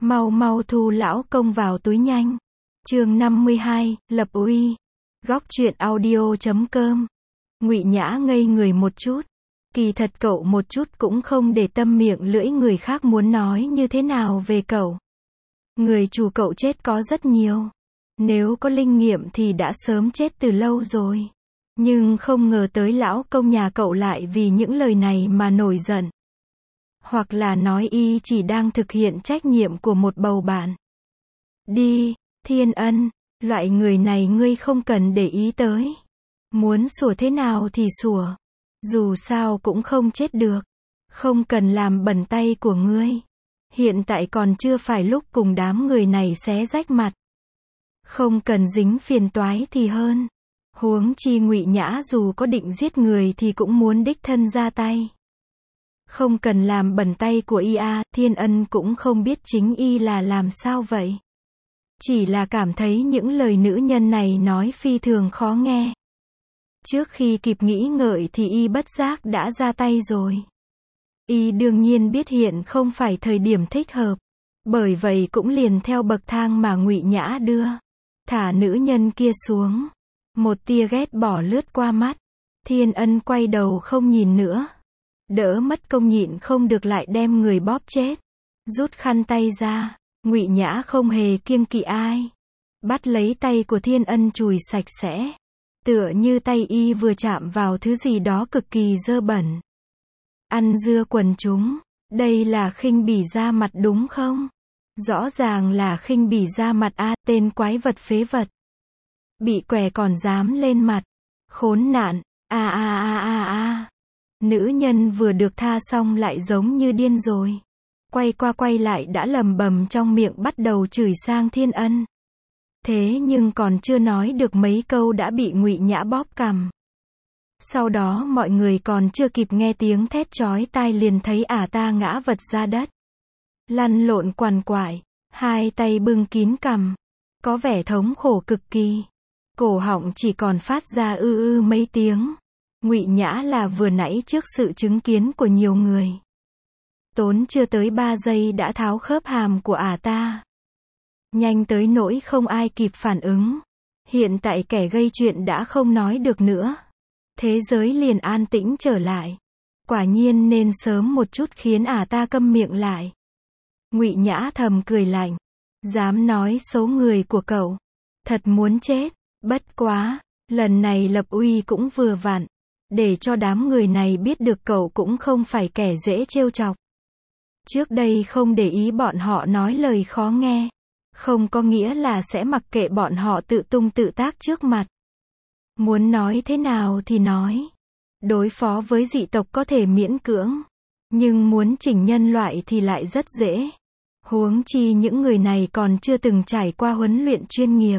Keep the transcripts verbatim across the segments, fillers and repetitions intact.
Mau mau thu lão công vào túi nhanh. Chương năm mươi hai, lập uy. Góc truyện audio chấm com. Ngụy Nhã ngây người một chút. Kỳ thật cậu một chút cũng không để tâm miệng lưỡi người khác muốn nói như thế nào về cậu. Người chủ cậu chết có rất nhiều. Nếu có linh nghiệm thì đã sớm chết từ lâu rồi. Nhưng không ngờ tới lão công nhà cậu lại vì những lời này mà nổi giận. Hoặc là nói y chỉ đang thực hiện trách nhiệm của một bầu bạn. Đi, Thiên Ân, loại người này ngươi không cần để ý tới. Muốn sủa thế nào thì sủa. Dù sao cũng không chết được. Không cần làm bẩn tay của ngươi. Hiện tại còn chưa phải lúc cùng đám người này xé rách mặt. Không cần dính phiền toái thì hơn. Huống chi Ngụy Nhã dù có định giết người thì cũng muốn đích thân ra tay. Không cần làm bẩn tay của y a, Thiên Ân cũng không biết chính y là làm sao vậy. Chỉ là cảm thấy những lời nữ nhân này nói phi thường khó nghe. Trước khi kịp nghĩ ngợi thì y bất giác đã ra tay rồi. Y đương nhiên biết hiện không phải thời điểm thích hợp. Bởi vậy cũng liền theo bậc thang mà Ngụy Nhã đưa. Thả nữ nhân kia xuống. Một tia ghét bỏ lướt qua mắt. Thiên Ân quay đầu không nhìn nữa. Đỡ mất công nhịn không được lại đem người bóp chết. Rút khăn tay ra. Ngụy Nhã không hề kiêng kỵ ai. Bắt lấy tay của Thiên Ân chùi sạch sẽ. Tựa như tay y vừa chạm vào thứ gì đó cực kỳ dơ bẩn. Ăn dưa quần chúng. Đây là khinh bỉ da mặt đúng không? Rõ ràng là khinh bỉ da mặt a, tên quái vật phế vật. Bị què còn dám lên mặt. Khốn nạn, a a a a a. Nữ nhân vừa được tha xong lại giống như điên rồi. Quay qua quay lại đã lầm bầm trong miệng bắt đầu chửi sang Thiên Ân. Thế nhưng còn chưa nói được mấy câu đã bị Ngụy Nhã bóp cằm. Sau đó mọi người còn chưa kịp nghe tiếng thét chói tai liền thấy ả ta ngã vật ra đất. Lăn lộn quằn quại, hai tay bưng kín cằm. Có vẻ thống khổ cực kỳ. Cổ họng chỉ còn phát ra ư ư mấy tiếng. Ngụy Nhã là vừa nãy trước sự chứng kiến của nhiều người. Tốn chưa tới ba giây đã tháo khớp hàm của ả ta. Nhanh tới nỗi không ai kịp phản ứng. Hiện tại kẻ gây chuyện đã không nói được nữa. Thế giới liền an tĩnh trở lại. Quả nhiên nên sớm một chút khiến ả ta câm miệng lại. Ngụy Nhã thầm cười lạnh. Dám nói xấu người của cậu. Thật muốn chết. Bất quá, lần này lập uy cũng vừa vặn. Để cho đám người này biết được cậu cũng không phải kẻ dễ trêu chọc. Trước đây không để ý bọn họ nói lời khó nghe. Không có nghĩa là sẽ mặc kệ bọn họ tự tung tự tác trước mặt. Muốn nói thế nào thì nói. Đối phó với dị tộc có thể miễn cưỡng. Nhưng muốn chỉnh nhân loại thì lại rất dễ. Huống chi những người này còn chưa từng trải qua huấn luyện chuyên nghiệp.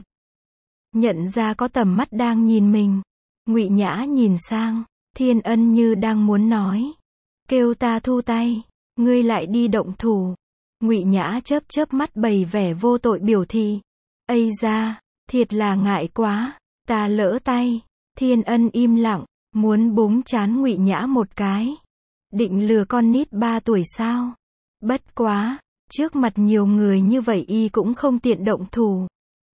Nhận ra có tầm mắt đang nhìn mình. Ngụy Nhã nhìn sang. Thiên Ân như đang muốn nói. Kêu ta thu tay. Ngươi lại đi động thủ. Ngụy Nhã chớp chớp mắt bày vẻ vô tội biểu thị. Ây da, thiệt là ngại quá. Ta lỡ tay. Thiên Ân im lặng. Muốn búng trán Ngụy Nhã một cái. Định lừa con nít ba tuổi sao? Bất quá. Trước mặt nhiều người như vậy y cũng không tiện động thủ.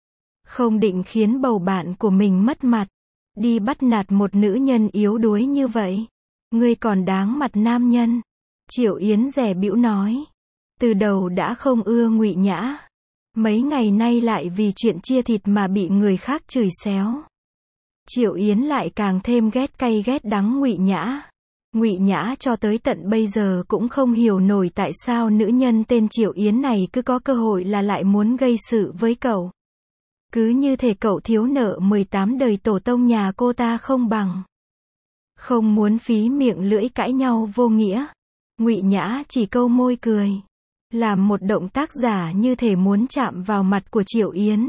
Không định khiến bầu bạn của mình mất mặt. Đi bắt nạt một nữ nhân yếu đuối như vậy. Ngươi còn đáng mặt nam nhân. Triệu Yến dè bĩu nói. Từ đầu đã không ưa Ngụy Nhã. Mấy ngày nay lại vì chuyện chia thịt mà bị người khác chửi xéo. Triệu Yến lại càng thêm ghét cay ghét đắng Ngụy Nhã. Ngụy Nhã cho tới tận bây giờ cũng không hiểu nổi tại sao nữ nhân tên Triệu Yến này cứ có cơ hội là lại muốn gây sự với cậu. Cứ như thể cậu thiếu nợ mười tám đời tổ tông nhà cô ta không bằng. Không muốn phí miệng lưỡi cãi nhau vô nghĩa. Ngụy Nhã chỉ câu môi cười. Làm một động tác giả như thể muốn chạm vào mặt của Triệu Yến.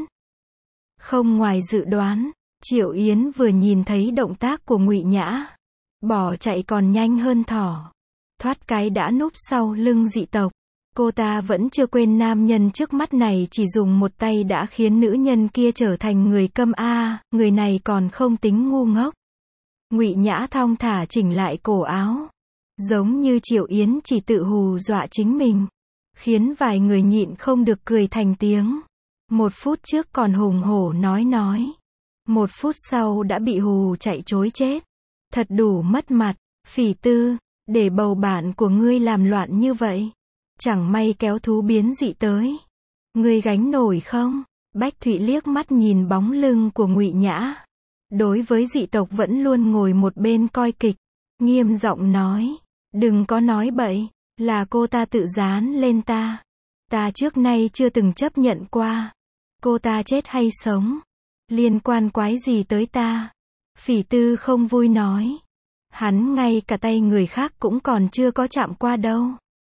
Không ngoài dự đoán, Triệu Yến vừa nhìn thấy động tác của Ngụy Nhã. Bỏ chạy còn nhanh hơn thỏ. Thoát cái đã núp sau lưng dị tộc. Cô ta vẫn chưa quên nam nhân trước mắt này chỉ dùng một tay đã khiến nữ nhân kia trở thành người câm a, người này còn không tính ngu ngốc. Ngụy Nhã thong thả chỉnh lại cổ áo. Giống như Triệu Yến chỉ tự hù dọa chính mình. khiến vài người nhịn không được cười thành tiếng. Một phút trước còn hùng hổ nói nói. Một phút sau đã bị hù chạy chối chết. Thật đủ mất mặt. Phỉ Tư, để bầu bạn của ngươi làm loạn như vậy. Chẳng may kéo thú biến dị tới. Ngươi gánh nổi không? Bách Thụy liếc mắt nhìn bóng lưng của Ngụy Nhã. Đối với dị tộc vẫn luôn ngồi một bên coi kịch. Nghiêm giọng nói. Đừng có nói bậy. Là cô ta tự dán lên ta. Ta trước nay chưa từng chấp nhận qua. Cô ta chết hay sống? Liên quan quái gì tới ta? Phỉ Tư không vui nói. Hắn ngay cả tay người khác cũng còn chưa có chạm qua đâu.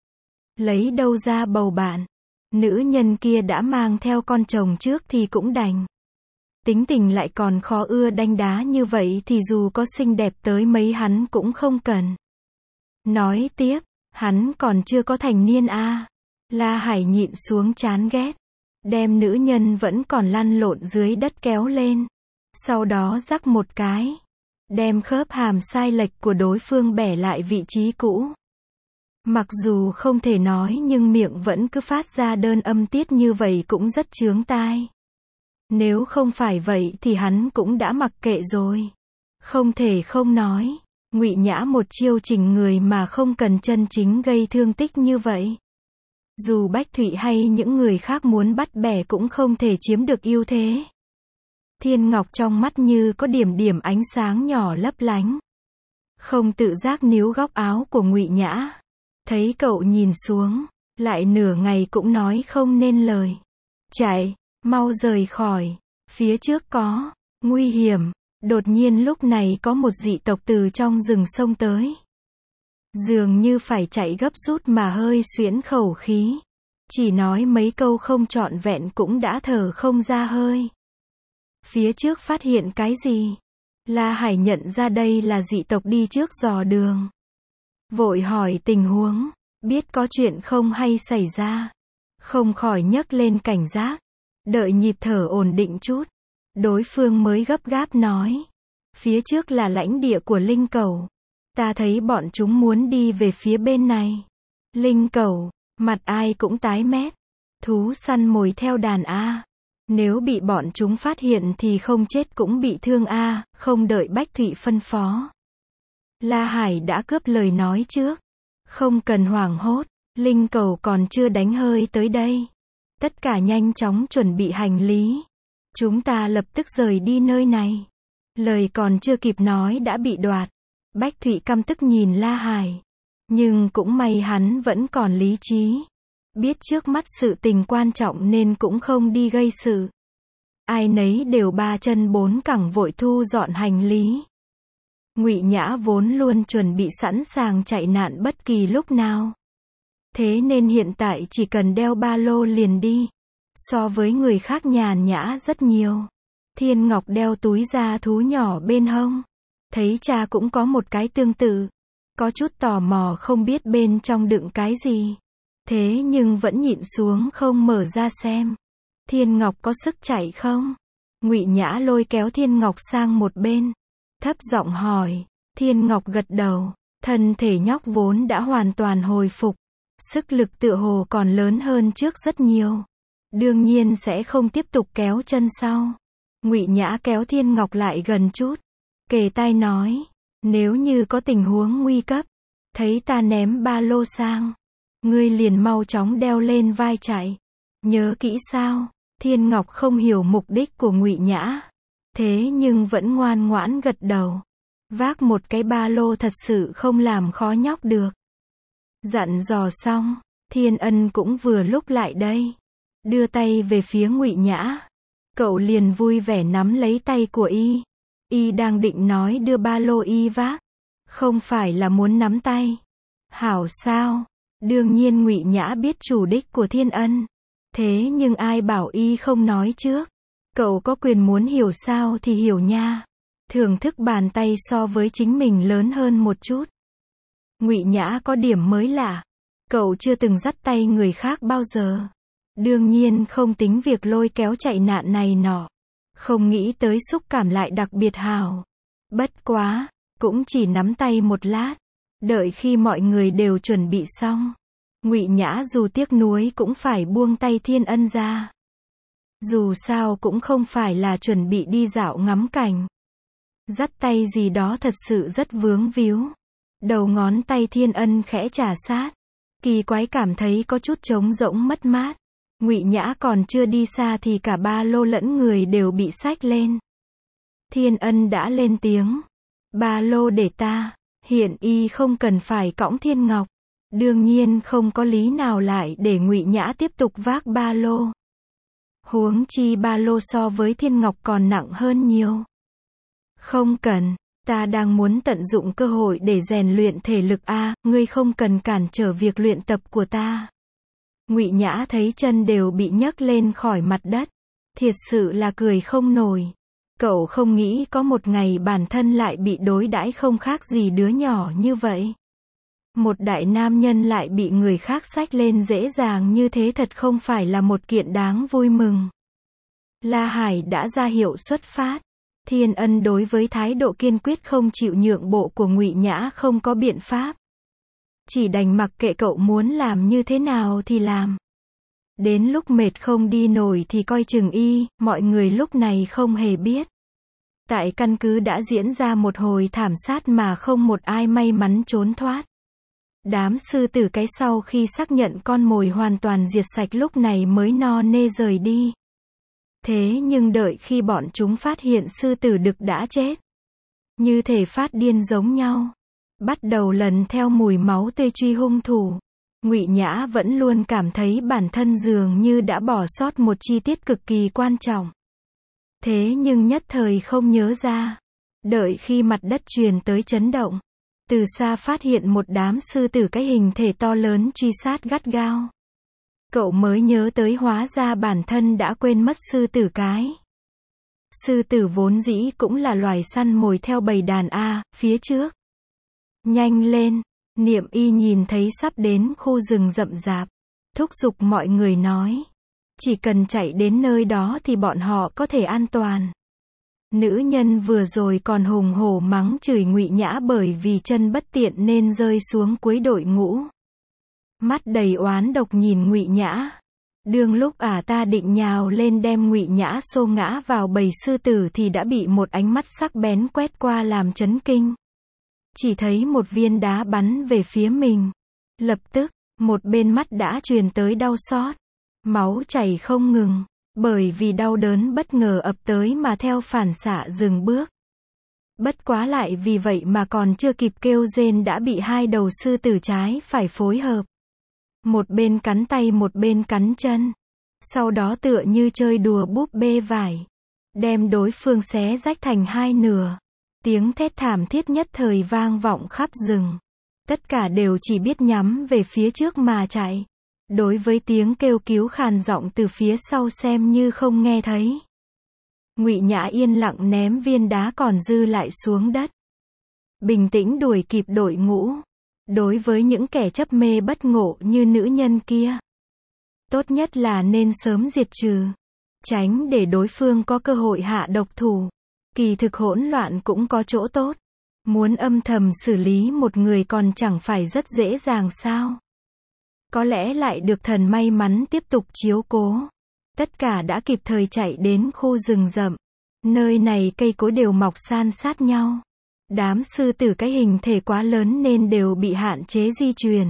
Lấy đâu ra bầu bạn? Nữ nhân kia đã mang theo con chồng trước thì cũng đành. Tính tình lại còn khó ưa đanh đá như vậy thì dù có xinh đẹp tới mấy hắn cũng không cần. Nói tiếp, hắn còn chưa có thành niên a. À. La Hải nhịn xuống chán ghét. Đem nữ nhân vẫn còn lăn lộn dưới đất kéo lên. Sau đó rắc một cái. Đem khớp hàm sai lệch của đối phương bẻ lại vị trí cũ. Mặc dù không thể nói nhưng miệng vẫn cứ phát ra đơn âm tiết như vậy cũng rất chướng tai. Nếu không phải vậy thì hắn cũng đã mặc kệ rồi. Không thể không nói. Ngụy Nhã một chiêu chỉnh người mà không cần chân chính gây thương tích như vậy. Dù Bách Thụy hay những người khác muốn bắt bẻ cũng không thể chiếm được ưu thế. Thiên Ngọc trong mắt như có điểm điểm ánh sáng nhỏ lấp lánh. Không tự giác níu góc áo của Ngụy Nhã. Thấy cậu nhìn xuống, lại nửa ngày cũng nói không nên lời. Chạy, mau rời khỏi, phía trước có nguy hiểm. Đột nhiên lúc này có một dị tộc từ trong rừng sông tới. Dường như phải chạy gấp rút mà hơi xuyễn khẩu khí. Chỉ nói mấy câu không trọn vẹn cũng đã thở không ra hơi. Phía trước phát hiện cái gì? La Hải nhận ra đây là dị tộc đi trước dò đường. Vội hỏi tình huống, biết có chuyện không hay xảy ra. Không khỏi nhấc lên cảnh giác. Đợi nhịp thở ổn định chút. Đối phương mới gấp gáp nói. Phía trước là lãnh địa của linh cẩu. Ta thấy bọn chúng muốn đi về phía bên này. Linh cẩu, mặt ai cũng tái mét. Thú săn mồi theo đàn A. Nếu bị bọn chúng phát hiện thì không chết cũng bị thương A, không đợi Bách Thụy phân phó. La Hải đã cướp lời nói trước. Không cần hoảng hốt, linh cẩu còn chưa đánh hơi tới đây. Tất cả nhanh chóng chuẩn bị hành lý. Chúng ta lập tức rời đi nơi này. Lời còn chưa kịp nói đã bị đoạt. Bách Thụy căm tức nhìn La Hải. Nhưng cũng may hắn vẫn còn lý trí. Biết trước mắt sự tình quan trọng nên cũng không đi gây sự. Ai nấy đều ba chân bốn cẳng vội thu dọn hành lý. Ngụy Nhã vốn luôn chuẩn bị sẵn sàng chạy nạn bất kỳ lúc nào. Thế nên hiện tại chỉ cần đeo ba lô liền đi. So với người khác nhàn nhã rất nhiều. Thiên Ngọc đeo túi da thú nhỏ bên hông. Thấy cha cũng có một cái tương tự. Có chút tò mò không biết bên trong đựng cái gì. Thế nhưng vẫn nhịn xuống không mở ra xem. Thiên Ngọc có sức chạy không? Ngụy Nhã lôi kéo Thiên Ngọc sang một bên. Thấp giọng hỏi. Thiên Ngọc gật đầu. Thân thể nhóc vốn đã hoàn toàn hồi phục. Sức lực tựa hồ còn lớn hơn trước rất nhiều. Đương nhiên sẽ không tiếp tục kéo chân sau. Ngụy Nhã kéo Thiên Ngọc lại gần chút. Kề tai nói. Nếu như có tình huống nguy cấp. Thấy ta ném ba lô sang. Ngươi liền mau chóng đeo lên vai chạy. Nhớ kỹ sao? Thiên Ngọc không hiểu mục đích của Ngụy Nhã. Thế nhưng vẫn ngoan ngoãn gật đầu. Vác một cái ba lô thật sự không làm khó nhóc được. Dặn dò xong, Thiên Ân cũng vừa lúc lại đây. Đưa tay về phía Ngụy Nhã. Cậu liền vui vẻ nắm lấy tay của y. Y đang định nói đưa ba lô y vác. Không phải là muốn nắm tay. Hảo sao? Đương nhiên Ngụy Nhã biết chủ đích của Thiên Ân. Thế nhưng ai bảo y không nói trước. Cậu có quyền muốn hiểu sao thì hiểu nha. Thưởng thức bàn tay so với chính mình lớn hơn một chút. Ngụy Nhã có điểm mới lạ. Cậu chưa từng dắt tay người khác bao giờ. Đương nhiên không tính việc lôi kéo chạy nạn này nọ. Không nghĩ tới xúc cảm lại đặc biệt hào. Bất quá, cũng chỉ nắm tay một lát. Đợi khi mọi người đều chuẩn bị xong. Ngụy Nhã dù tiếc nuối cũng phải buông tay Thiên Ân ra. Dù sao cũng không phải là chuẩn bị đi dạo ngắm cảnh. Dắt tay gì đó thật sự rất vướng víu. Đầu ngón tay Thiên Ân khẽ chà sát. Kỳ quái cảm thấy có chút trống rỗng mất mát. Ngụy Nhã còn chưa đi xa thì cả ba lô lẫn người đều bị xách lên. Thiên Ân đã lên tiếng. Ba lô để ta. Hiện y không cần phải cõng Thiên Ngọc. Đương nhiên không có lý nào lại để Ngụy Nhã tiếp tục vác ba lô. Huống chi ba lô so với Thiên Ngọc còn nặng hơn nhiều. Không cần, ta đang muốn tận dụng cơ hội để rèn luyện thể lực a, ngươi không cần cản trở việc luyện tập của ta. Ngụy Nhã thấy chân đều bị nhấc lên khỏi mặt đất. Thiệt sự là cười không nổi. Cậu không nghĩ có một ngày bản thân lại bị đối đãi không khác gì đứa nhỏ như vậy. Một đại nam nhân lại bị người khác xách lên dễ dàng như thế thật không phải là một kiện đáng vui mừng. La Hải đã ra hiệu xuất phát. Thiên Ân đối với thái độ kiên quyết không chịu nhượng bộ của Ngụy Nhã không có biện pháp. Chỉ đành mặc kệ cậu muốn làm như thế nào thì làm. Đến lúc mệt không đi nổi thì coi chừng y, mọi người lúc này không hề biết. Tại căn cứ đã diễn ra một hồi thảm sát mà không một ai may mắn trốn thoát. Đám sư tử cái sau khi xác nhận con mồi hoàn toàn diệt sạch lúc này mới no nê rời đi. Thế nhưng đợi khi bọn chúng phát hiện sư tử đực đã chết. Như thể phát điên giống nhau. Bắt đầu lần theo mùi máu tươi truy hung thủ. Ngụy Nhã vẫn luôn cảm thấy bản thân dường như đã bỏ sót một chi tiết cực kỳ quan trọng. Thế nhưng nhất thời không nhớ ra. Đợi khi mặt đất truyền tới chấn động. Từ xa phát hiện một đám sư tử cái hình thể to lớn truy sát gắt gao. Cậu mới nhớ tới hóa ra bản thân đã quên mất sư tử cái. Sư tử vốn dĩ cũng là loài săn mồi theo bầy đàn A, phía trước. Nhanh lên, Niệm Y nhìn thấy sắp đến khu rừng rậm rạp. Thúc giục mọi người nói. Chỉ cần chạy đến nơi đó thì bọn họ có thể an toàn. Nữ nhân vừa rồi còn hùng hổ mắng chửi Ngụy Nhã bởi vì chân bất tiện nên rơi xuống cuối đội ngũ. Mắt đầy oán độc nhìn Ngụy Nhã. Đương lúc ả à ta định nhào lên đem Ngụy Nhã xô ngã vào bầy sư tử thì đã bị một ánh mắt sắc bén quét qua làm chấn kinh. Chỉ thấy một viên đá bắn về phía mình. Lập tức, một bên mắt đã truyền tới đau xót. Máu chảy không ngừng. Bởi vì đau đớn bất ngờ ập tới mà theo phản xạ dừng bước. Bất quá lại vì vậy mà còn chưa kịp kêu rên đã bị hai đầu sư tử trái phải phối hợp. Một bên cắn tay một bên cắn chân. Sau đó tựa như chơi đùa búp bê vải. Đem đối phương xé rách thành hai nửa. Tiếng thét thảm thiết nhất thời vang vọng khắp rừng. Tất cả đều chỉ biết nhắm về phía trước mà chạy. Đối với tiếng kêu cứu khàn giọng từ phía sau xem như không nghe thấy. Ngụy Nhã yên lặng ném viên đá còn dư lại xuống đất. Bình tĩnh đuổi kịp đội ngũ. Đối với những kẻ chấp mê bất ngộ như nữ nhân kia. Tốt nhất là nên sớm diệt trừ. Tránh để đối phương có cơ hội hạ độc thủ. Kỳ thực hỗn loạn cũng có chỗ tốt. Muốn âm thầm xử lý một người còn chẳng phải rất dễ dàng sao. Có lẽ lại được thần may mắn tiếp tục chiếu cố. Tất cả đã kịp thời chạy đến khu rừng rậm. Nơi này cây cối đều mọc san sát nhau. Đám sư tử cái hình thể quá lớn nên đều bị hạn chế di chuyển.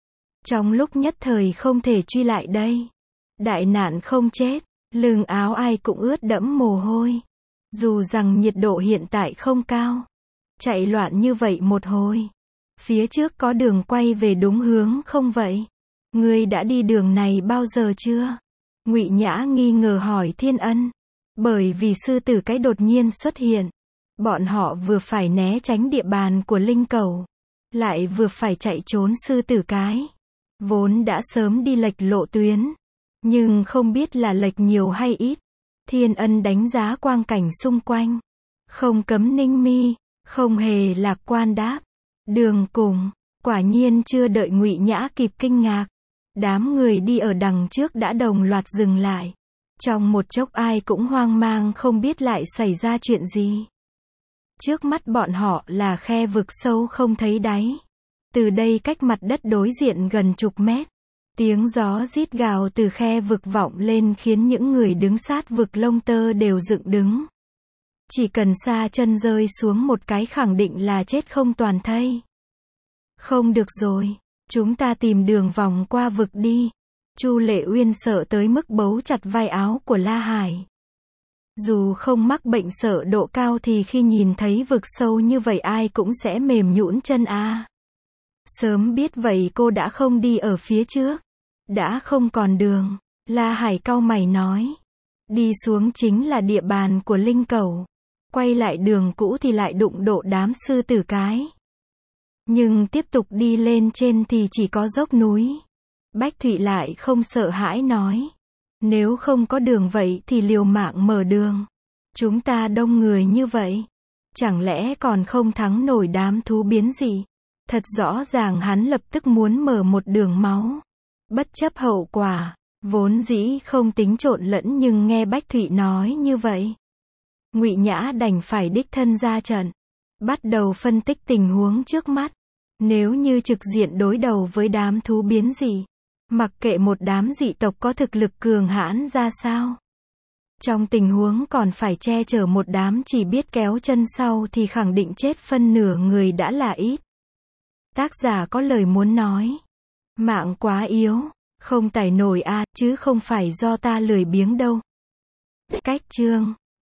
Trong lúc nhất thời không thể truy lại đây. Đại nạn không chết, lưng áo ai cũng ướt đẫm mồ hôi. Dù rằng nhiệt độ hiện tại không cao. Chạy loạn như vậy một hồi. Phía trước có đường quay về đúng hướng không vậy? Ngươi đã đi đường này bao giờ chưa? Ngụy Nhã nghi ngờ hỏi Thiên Ân. Bởi vì sư tử cái đột nhiên xuất hiện. Bọn họ vừa phải né tránh địa bàn của linh cẩu. Lại vừa phải chạy trốn sư tử cái. Vốn đã sớm đi lệch lộ tuyến. Nhưng không biết là lệch nhiều hay ít. Thiên Ân đánh giá quang cảnh xung quanh. Không cấm ninh mi. Không hề lạc quan đáp. Đường cùng. Quả nhiên chưa đợi Ngụy Nhã kịp kinh ngạc. Đám người đi ở đằng trước đã đồng loạt dừng lại. Trong một chốc ai cũng hoang mang không biết lại xảy ra chuyện gì. Trước mắt bọn họ là khe vực sâu không thấy đáy. Từ đây cách mặt đất đối diện gần chục mét. Tiếng gió rít gào từ khe vực vọng lên khiến những người đứng sát vực lông tơ đều dựng đứng. Chỉ cần sa chân rơi xuống một cái khẳng định là chết không toàn thây. Không được rồi, chúng ta tìm đường vòng qua vực đi. Chu Lệ Uyên sợ tới mức bấu chặt vai áo của La Hải. Dù không mắc bệnh sợ độ cao thì khi nhìn thấy vực sâu như vậy ai cũng sẽ mềm nhũn chân a. Sớm biết vậy cô đã không đi ở phía trước. Đã không còn đường. La Hải cau mày nói. Đi xuống chính là địa bàn của linh cẩu. Quay lại đường cũ thì lại đụng độ đám sư tử cái. Nhưng tiếp tục đi lên trên thì chỉ có dốc núi. Bách Thụy lại không sợ hãi nói. Nếu không có đường vậy thì liều mạng mở đường. Chúng ta đông người như vậy. Chẳng lẽ còn không thắng nổi đám thú biến gì? Thật rõ ràng hắn lập tức muốn mở một đường máu. Bất chấp hậu quả. Vốn dĩ không tính trộn lẫn nhưng nghe Bách Thụy nói như vậy. Ngụy Nhã đành phải đích thân ra trận. Bắt đầu phân tích tình huống trước mắt. Nếu như trực diện đối đầu với đám thú biến dị, mặc kệ một đám dị tộc có thực lực cường hãn ra sao, trong tình huống còn phải che chở một đám chỉ biết kéo chân sau thì khẳng định chết phân nửa người đã là ít. Tác giả có lời muốn nói. Mạng quá yếu, không tải nổi a, chứ không phải do ta lười biếng đâu. Cách chương